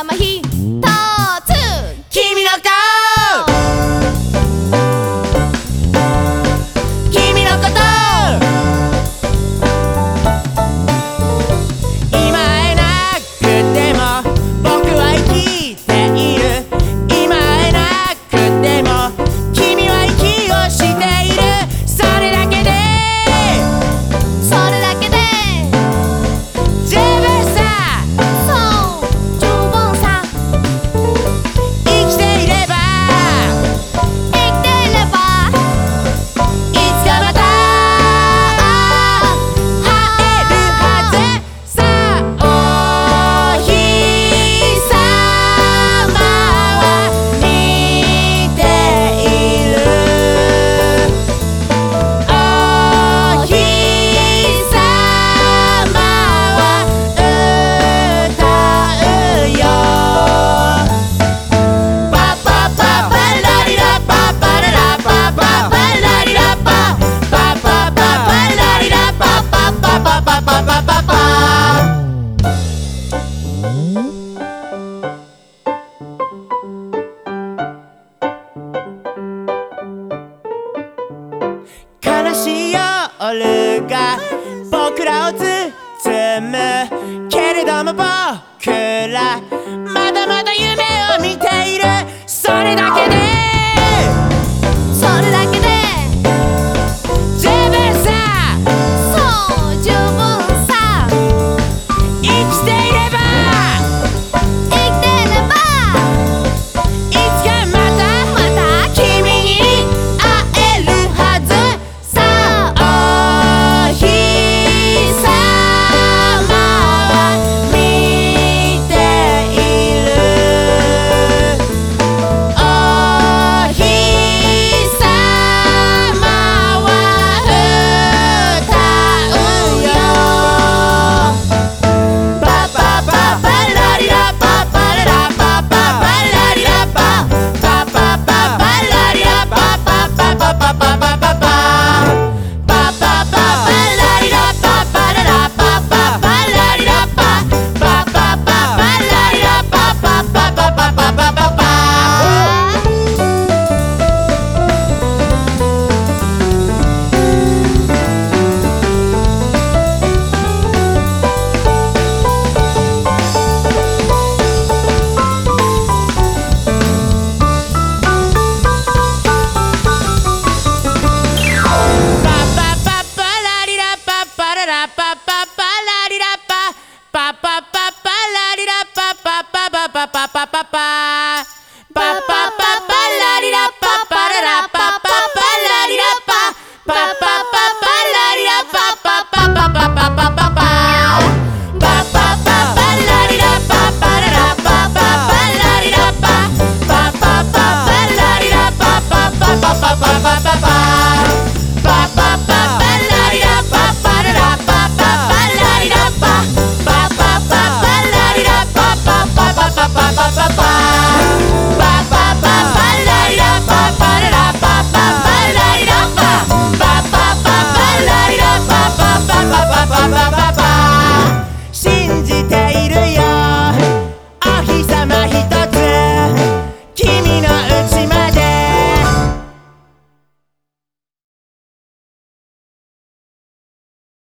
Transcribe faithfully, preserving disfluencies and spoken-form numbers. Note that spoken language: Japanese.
玉ひとつ君の顔君のこと今会えなくても僕は生きている今会えなくても君は息をしているそれだけでそれだけで十分さそう十分さ生きていれば生きていればいつかまた会えるはずさお日さまは見ているお日さまは歌うよパパパパラリラパパララパパパラリラパパパパパラリラパパパパパパパパパ悲しい夜が僕らを包むけれども僕らまだまだ夢を見ているそれだけでそれだけで十分さそう十分さ生きていれば生きていればいつかまたまた君に会えるはずさお日さまは見ているお日さまは歌うよパパパパラリラパパララパパパラリラパパパパパラリラパパパパパパパパパパパパラリラパパララパパパラリラパパパパラリラパパパパパパパパパパパパパラリラパパララパパパラリラパパパパパラリラパパパパパパパパパ